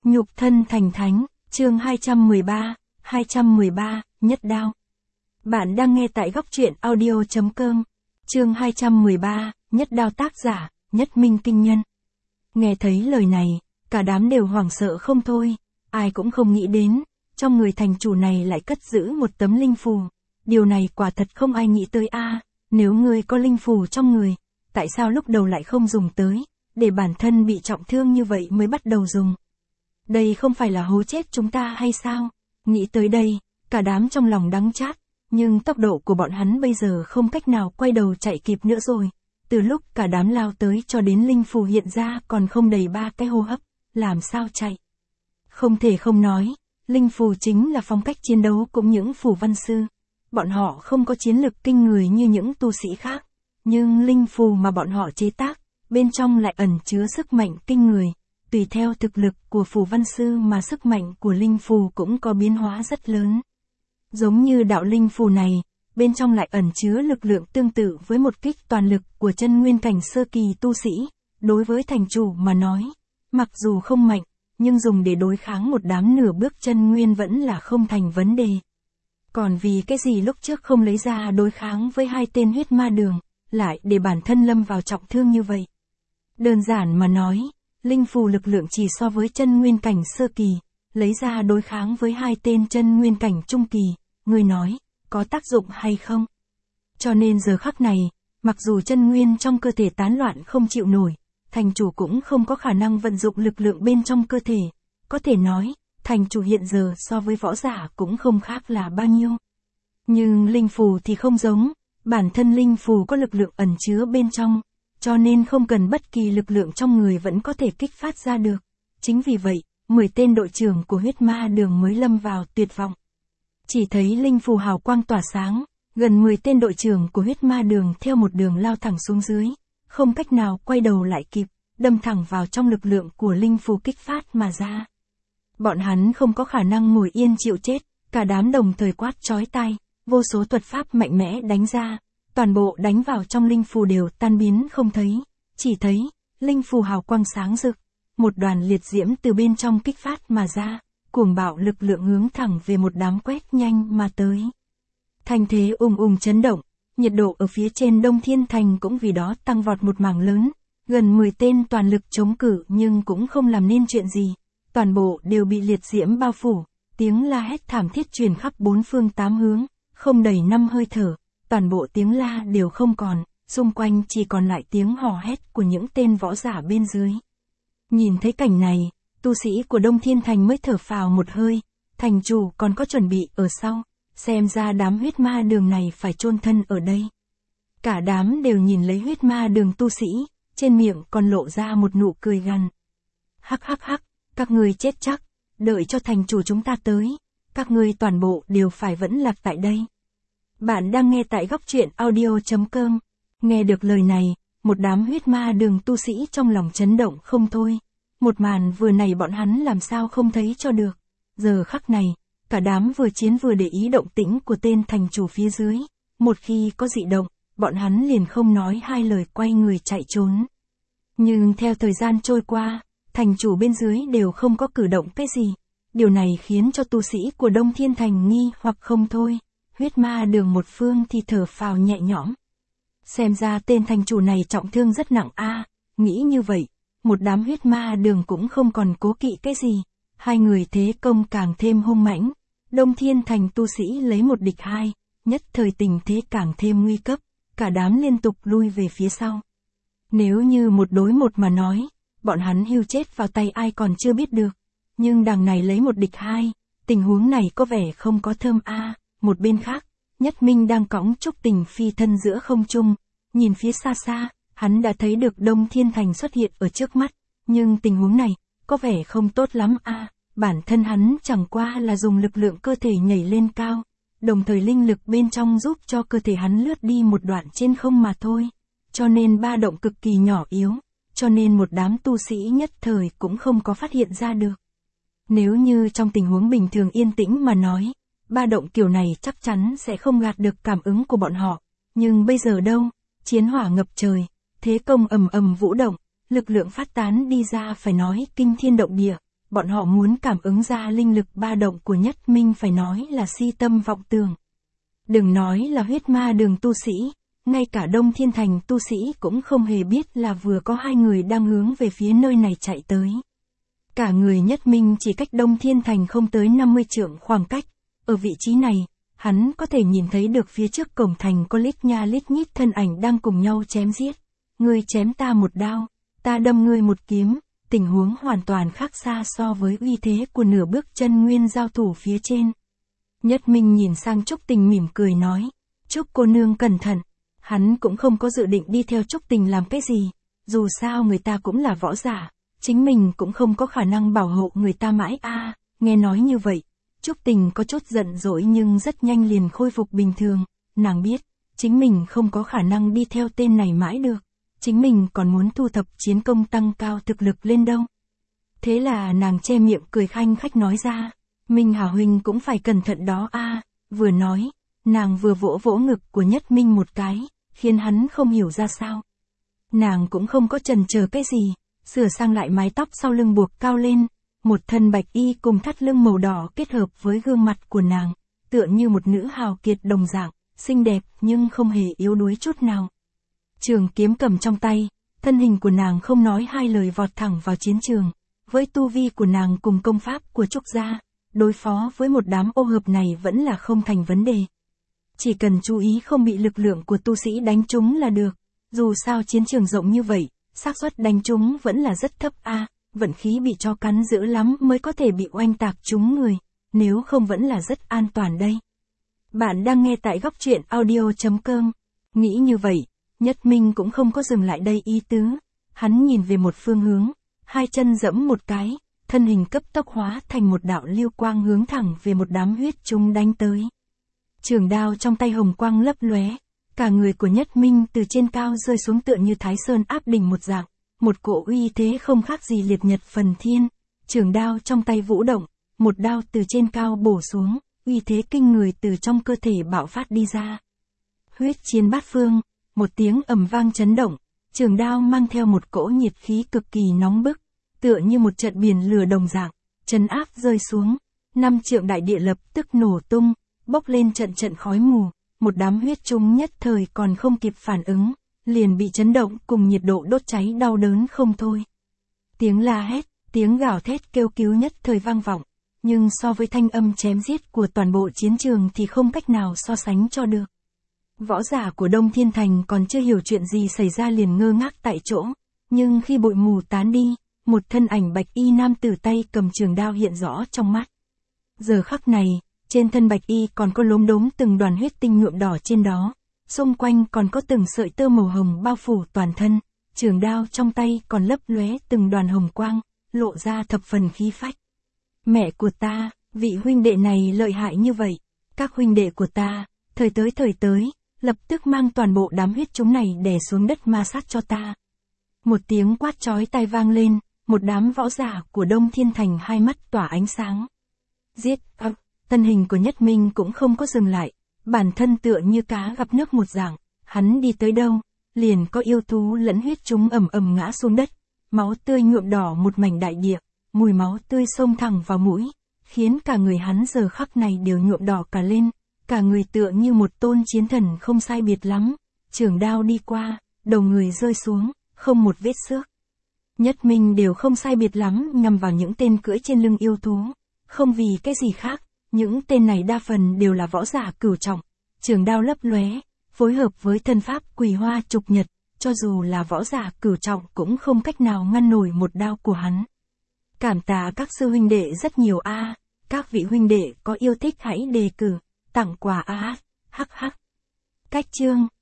Nhục thân thành thánh, chương 213, nhất đao. Bạn đang nghe tại góc truyện audio.com. Chương 213, nhất đao, tác giả, Nhất Minh Kinh Nhân. Nghe thấy lời này, cả đám đều hoảng sợ không thôi, ai cũng không nghĩ đến, trong người thành chủ này lại cất giữ một tấm linh phù. Điều này quả thật không ai nghĩ tới a. Nếu ngươi có linh phù trong người, tại sao lúc đầu lại không dùng tới, để bản thân bị trọng thương như vậy mới bắt đầu dùng? Đây không phải là hố chết chúng ta hay sao? Nghĩ tới đây, cả đám trong lòng đắng chát, nhưng tốc độ của bọn hắn bây giờ không cách nào quay đầu chạy kịp nữa rồi. Từ lúc cả đám lao tới cho đến linh phù hiện ra còn không đầy 3 cái hô hấp, làm sao chạy? Không thể không nói, linh phù chính là phong cách chiến đấu của những phù văn sư. Bọn họ không có chiến lực kinh người như những tu sĩ khác, nhưng linh phù mà bọn họ chế tác, bên trong lại ẩn chứa sức mạnh kinh người. Tùy theo thực lực của phù văn sư mà sức mạnh của linh phù cũng có biến hóa rất lớn. Giống như đạo linh phù này, bên trong lại ẩn chứa lực lượng tương tự với một kích toàn lực của chân nguyên cảnh sơ kỳ tu sĩ. Đối với thành chủ mà nói, mặc dù không mạnh, nhưng dùng để đối kháng một đám nửa bước chân nguyên vẫn là không thành vấn đề. Còn vì cái gì lúc trước không lấy ra đối kháng với 2 tên huyết ma đường, lại để bản thân lâm vào trọng thương như vậy? Đơn giản mà nói, linh phù lực lượng chỉ so với chân nguyên cảnh sơ kỳ, lấy ra đối kháng với 2 tên chân nguyên cảnh trung kỳ, người nói, có tác dụng hay không? Cho nên giờ khắc này, mặc dù chân nguyên trong cơ thể tán loạn không chịu nổi, thành chủ cũng không có khả năng vận dụng lực lượng bên trong cơ thể. Có thể nói, thành chủ hiện giờ so với võ giả cũng không khác là bao nhiêu. Nhưng linh phù thì không giống, bản thân linh phù có lực lượng ẩn chứa bên trong, cho nên không cần bất kỳ lực lượng trong người vẫn có thể kích phát ra được. Chính vì vậy, 10 tên đội trưởng của huyết ma đường mới lâm vào tuyệt vọng. Chỉ thấy linh phù hào quang tỏa sáng, gần 10 tên đội trưởng của huyết ma đường theo một đường lao thẳng xuống dưới, không cách nào quay đầu lại kịp, đâm thẳng vào trong lực lượng của linh phù kích phát mà ra. Bọn hắn không có khả năng ngồi yên chịu chết, cả đám đồng thời quát chói tai, vô số thuật pháp mạnh mẽ đánh ra, toàn bộ đánh vào trong linh phù đều tan biến không thấy, chỉ thấy, linh phù hào quang sáng rực, một đoàn liệt diễm từ bên trong kích phát mà ra, cuồng bạo lực lượng hướng thẳng về một đám quét nhanh mà tới. Thành thế chấn động, nhiệt độ ở phía trên Đông Thiên Thành cũng vì đó tăng vọt một mảng lớn, gần 10 tên toàn lực chống cự nhưng cũng không làm nên chuyện gì, toàn bộ đều bị liệt diễm bao phủ, tiếng la hét thảm thiết truyền khắp 4 phương 8 hướng, không đầy 5 hơi thở, toàn bộ tiếng la đều không còn, xung quanh chỉ còn lại tiếng hò hét của những tên võ giả bên dưới. Nhìn thấy cảnh này, tu sĩ của Đông Thiên Thành mới thở phào một hơi, thành chủ còn có chuẩn bị ở sau, xem ra đám huyết ma đường này phải chôn thân ở đây. Cả đám đều nhìn lấy huyết ma đường tu sĩ, trên miệng còn lộ ra một nụ cười gằn. Hắc hắc hắc, các ngươi chết chắc, đợi cho thành chủ chúng ta tới, các ngươi toàn bộ đều phải vẫn lạc tại đây. Bạn đang nghe tại góc truyện audio.com. Nghe được lời này, một đám huyết ma đường tu sĩ trong lòng chấn động không thôi. Một màn vừa này bọn hắn làm sao không thấy cho được. Giờ khắc này, cả đám vừa chiến vừa để ý động tĩnh của tên thành chủ phía dưới. Một khi có dị động, bọn hắn liền không nói hai lời quay người chạy trốn. Nhưng theo thời gian trôi qua, thành chủ bên dưới đều không có cử động cái gì. Điều này khiến cho tu sĩ của Đông Thiên Thành nghi hoặc không thôi. Huyết ma đường một phương thì thở phào nhẹ nhõm. Xem ra tên thành chủ này trọng thương rất nặng a. Nghĩ như vậy, một đám huyết ma đường cũng không còn cố kỵ cái gì. Hai người thế công càng thêm hung mãnh. Đông Thiên Thành tu sĩ lấy 1 địch 2, nhất thời tình thế càng thêm nguy cấp, cả đám liên tục lui về phía sau. Nếu như 1 đối 1 mà nói, bọn hắn hưu chết vào tay ai còn chưa biết được. Nhưng đằng này lấy 1 địch 2, tình huống này có vẻ không có thơm a. Một bên khác, Nhất Minh đang cõng Trúc Tình phi thân giữa không trung, nhìn phía xa xa, hắn đã thấy được Đông Thiên Thành xuất hiện ở trước mắt, nhưng tình huống này, có vẻ không tốt lắm a. Bản thân hắn chẳng qua là dùng lực lượng cơ thể nhảy lên cao, đồng thời linh lực bên trong giúp cho cơ thể hắn lướt đi một đoạn trên không mà thôi, cho nên ba động cực kỳ nhỏ yếu, cho nên một đám tu sĩ nhất thời cũng không có phát hiện ra được. Nếu như trong tình huống bình thường yên tĩnh mà nói, ba động kiểu này chắc chắn sẽ không gạt được cảm ứng của bọn họ, nhưng bây giờ đâu, chiến hỏa ngập trời, thế công ầm ầm vũ động, lực lượng phát tán đi ra phải nói kinh thiên động địa, bọn họ muốn cảm ứng ra linh lực ba động của Nhất Minh phải nói là si tâm vọng tưởng. Đừng nói là huyết ma đường tu sĩ, ngay cả Đông Thiên Thành tu sĩ cũng không hề biết là vừa có hai người đang hướng về phía nơi này chạy tới. Cả người Nhất Minh chỉ cách Đông Thiên Thành không tới 50 trượng khoảng cách, ở vị trí này, hắn có thể nhìn thấy được phía trước cổng thành có lít nha lít nhít thân ảnh đang cùng nhau chém giết. Ngươi chém ta một đao, ta đâm ngươi một kiếm, tình huống hoàn toàn khác xa so với uy thế của nửa bước chân nguyên giao thủ phía trên. Nhất Minh nhìn sang Trúc Tình mỉm cười nói, Trúc cô nương cẩn thận. Hắn cũng không có dự định đi theo Trúc Tình làm cái gì, dù sao người ta cũng là võ giả, chính mình cũng không có khả năng bảo hộ người ta mãi nghe nói như vậy. Trúc Tình có chút giận dỗi nhưng rất nhanh liền khôi phục bình thường, nàng biết, chính mình không có khả năng đi theo tên này mãi được, chính mình còn muốn thu thập chiến công tăng cao thực lực lên đâu. Thế là nàng che miệng cười khanh khách nói ra, Minh Hà huynh cũng phải cẩn thận đó vừa nói, nàng vừa vỗ vỗ ngực của Nhất Minh một cái, khiến hắn không hiểu ra sao. Nàng cũng không có chần chờ cái gì, sửa sang lại mái tóc sau lưng buộc cao lên, một thân bạch y cùng thắt lưng màu đỏ kết hợp với gương mặt của nàng, tựa như một nữ hào kiệt đồng dạng, xinh đẹp nhưng không hề yếu đuối chút nào. Trường kiếm cầm trong tay, thân hình của nàng không nói hai lời vọt thẳng vào chiến trường, với tu vi của nàng cùng công pháp của Trúc gia, đối phó với một đám ô hợp này vẫn là không thành vấn đề. Chỉ cần chú ý không bị lực lượng của tu sĩ đánh trúng là được, dù sao chiến trường rộng như vậy, xác suất đánh trúng vẫn là rất thấp vận khí bị cho cắn dữ lắm mới có thể bị oanh tạc trúng người, nếu không vẫn là rất an toàn đây. Bạn đang nghe tại góc truyện audio.com. Nghĩ như vậy, Nhất Minh cũng không có dừng lại đây ý tứ, hắn nhìn về một phương hướng, hai chân giẫm một cái, thân hình cấp tốc hóa thành một đạo lưu quang hướng thẳng về một đám huyết chúng đánh tới. Trường đao trong tay hồng quang lấp lóe, cả người của Nhất Minh từ trên cao rơi xuống tựa như Thái Sơn áp đỉnh một dạng, một cỗ uy thế không khác gì liệt nhật phần thiên, trường đao trong tay vũ động, một đao từ trên cao bổ xuống, uy thế kinh người từ trong cơ thể bạo phát đi ra. Huyết chiến bát phương, một tiếng ầm vang chấn động, trường đao mang theo một cỗ nhiệt khí cực kỳ nóng bức, tựa như một trận biển lửa đồng dạng, trấn áp rơi xuống, 5 trượng đại địa lập tức nổ tung, bốc lên trận trận khói mù, một đám huyết chúng nhất thời còn không kịp phản ứng, liền bị chấn động cùng nhiệt độ đốt cháy đau đớn không thôi. Tiếng la hét, tiếng gào thét kêu cứu nhất thời vang vọng, nhưng so với thanh âm chém giết của toàn bộ chiến trường thì không cách nào so sánh cho được. Võ giả của Đông Thiên Thành còn chưa hiểu chuyện gì xảy ra liền ngơ ngác tại chỗ, nhưng khi bụi mù tán đi, một thân ảnh bạch y nam tử tay cầm trường đao hiện rõ trong mắt. Giờ khắc này, trên thân bạch y còn có lốm đốm từng đoàn huyết tinh nhuộm đỏ trên đó, xung quanh còn có từng sợi tơ màu hồng bao phủ toàn thân, trường đao trong tay còn lấp lóe từng đoàn hồng quang, lộ ra thập phần khí phách. Mẹ của ta, vị huynh đệ này lợi hại như vậy, các huynh đệ của ta, thời tới, lập tức mang toàn bộ đám huyết chúng này đè xuống đất ma sát cho ta. Một tiếng quát chói tai vang lên, một đám võ giả của Đông Thiên Thành hai mắt tỏa ánh sáng. Giết, thân hình của Nhất Minh cũng không có dừng lại, bản thân tựa như cá gặp nước một dạng, hắn đi tới đâu, liền có yêu thú lẫn huyết chúng ầm ầm ngã xuống đất, máu tươi nhuộm đỏ một mảnh đại địa, mùi máu tươi xông thẳng vào mũi, khiến cả người hắn giờ khắc này đều nhuộm đỏ cả lên, cả người tựa như một tôn chiến thần không sai biệt lắm, trường đao đi qua, đầu người rơi xuống, không một vết xước. Nhất Minh đều không sai biệt lắm nhằm vào những tên cưỡi trên lưng yêu thú, không vì cái gì khác, những tên này đa phần đều là võ giả cửu trọng, trường đao lấp lóe, phối hợp với thân pháp Quỳ Hoa Trục Nhật, cho dù là võ giả cửu trọng cũng không cách nào ngăn nổi một đao của hắn. Cảm tạ các sư huynh đệ rất nhiều các vị huynh đệ có yêu thích hãy đề cử, tặng quà hắc. Cách chương